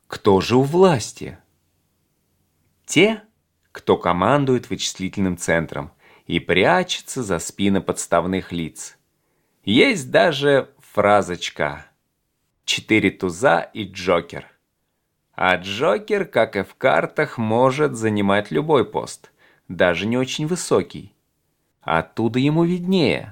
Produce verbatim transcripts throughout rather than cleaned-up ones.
Кто же у власти? Те, кто командует вычислительным центром и прячется за спины подставных лиц. Есть даже фразочка «Четыре туза и Джокер». А Джокер, как и в картах, может занимать любой пост, даже не очень высокий. Оттуда ему виднее.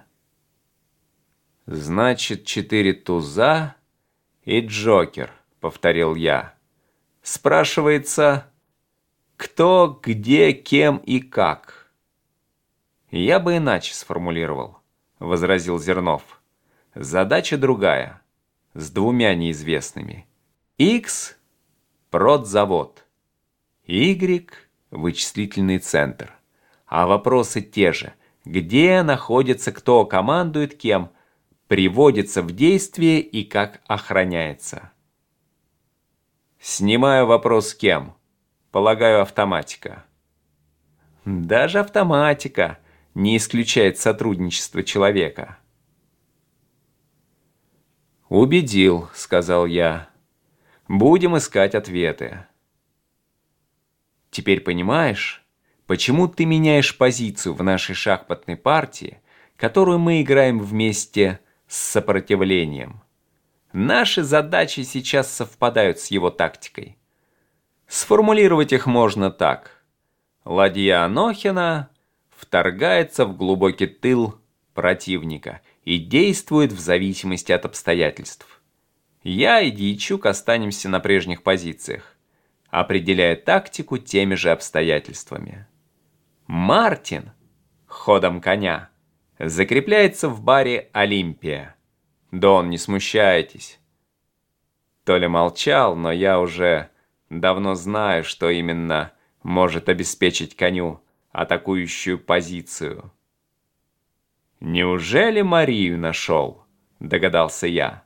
«Значит, четыре туза и Джокер», — повторил я. Спрашивается, кто, где, кем и как. Я бы иначе сформулировал, — возразил Зернов. Задача другая, с двумя неизвестными. X — продзавод, Y — вычислительный центр. А вопросы те же. Где находится, кто командует кем, приводится в действие и как охраняется. Снимаю вопрос с кем. Полагаю, автоматика. Даже автоматика не исключает сотрудничество человека. «Убедил», — сказал я. «Будем искать ответы». Теперь понимаешь, почему ты меняешь позицию в нашей шахматной партии, которую мы играем вместе с сопротивлением? Наши задачи сейчас совпадают с его тактикой. Сформулировать их можно так. Ладья Анохина вторгается в глубокий тыл противника и действует в зависимости от обстоятельств. Я и Дьячук останемся на прежних позициях, определяя тактику теми же обстоятельствами. Мартин ходом коня закрепляется в баре «Олимпия». «Дон, не смущайтесь». Толя молчал, но я уже давно знаю, что именно может обеспечить коню атакующую позицию. «Неужели Марию нашел?» – догадался я.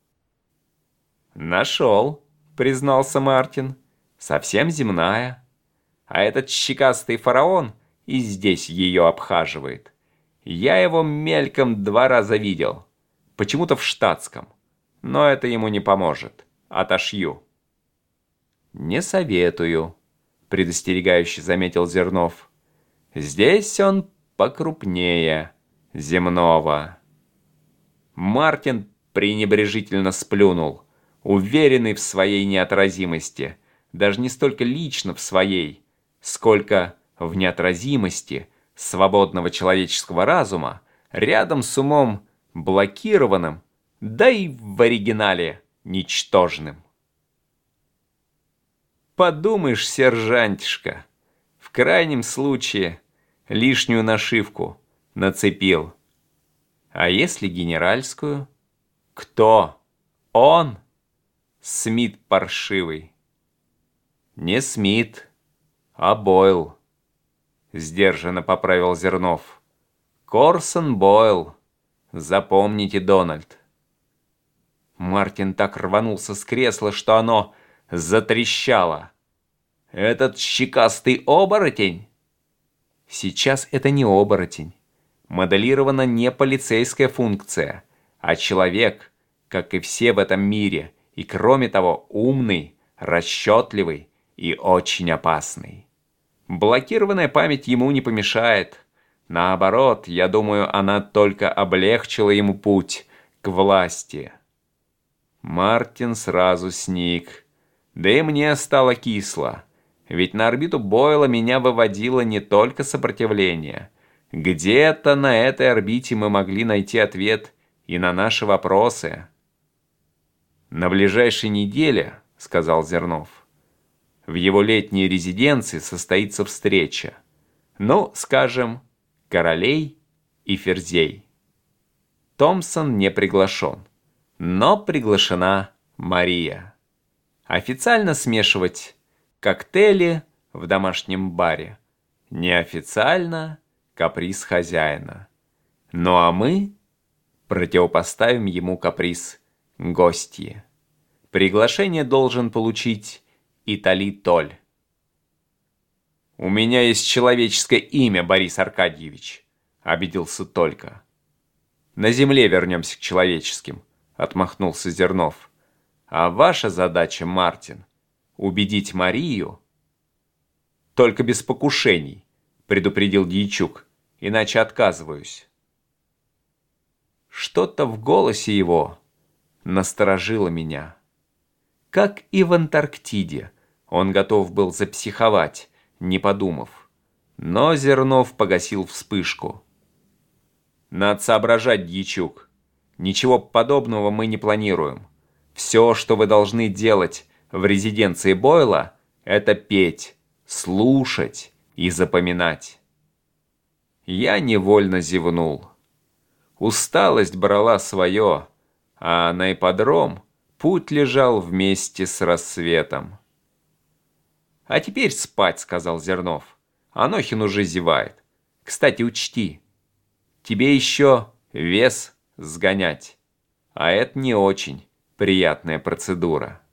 «Нашел», – признался Мартин. «Совсем земная. А этот щекастый фараон и здесь ее обхаживает. Я его мельком два раза видел. Почему-то в штатском. Но это ему не поможет. Отошью». «Не советую», — предостерегающе заметил Зернов. «Здесь он покрупнее земного». Мартин пренебрежительно сплюнул, уверенный в своей неотразимости, даже не столько лично в своей, сколько в неотразимости свободного человеческого разума рядом с умом блокированным, да и в оригинале ничтожным. Подумаешь, сержантишка, в крайнем случае лишнюю нашивку нацепил. А если генеральскую? Кто? Он? Смит паршивый. Не Смит, а Бойл, сдержанно поправил Зернов. Корсон Бойл. Запомните, Дональд. Мартин так рванулся с кресла, что оно затрещало. Этот щекастый оборотень? Сейчас это не оборотень. Моделирована не полицейская функция, а человек, как и все в этом мире, и кроме того умный, расчетливый и очень опасный. Блокированная память ему не помешает. Наоборот, я думаю, она только облегчила ему путь к власти. Мартин сразу сник. Да и мне стало кисло. Ведь на орбиту Бойла меня выводило не только сопротивление. Где-то на этой орбите мы могли найти ответ и на наши вопросы. «На ближайшей неделе, — сказал Зернов, — в его летней резиденции состоится встреча. Ну, скажем, королей и ферзей. Томпсон не приглашен, но приглашена Мария. Официально смешивать коктейли в домашнем баре. Неофициально каприз хозяина. Ну а мы противопоставим ему каприз гостьи. Приглашение должен получить Итали Толь. «У меня есть человеческое имя, Борис Аркадьевич», — обиделся Толька. «На земле вернемся к человеческим», — отмахнулся Зернов. «А ваша задача, Мартин, убедить Марию? Только без покушений, предупредил Дьячук, иначе отказываюсь. Что-то в голосе его насторожило меня. Как и в Антарктиде, он готов был запсиховать, не подумав. Но Зернов погасил вспышку. Надо соображать, Дьячук. Ничего подобного мы не планируем. Все, что вы должны делать в резиденции Бойла, это петь, слушать и запоминать. Я невольно зевнул. Усталость брала свое, а на ипподром путь лежал вместе с рассветом. «А теперь спать», — сказал Зернов. «Анохин уже зевает. Кстати, учти, тебе еще вес сгонять, а это не очень приятная процедура».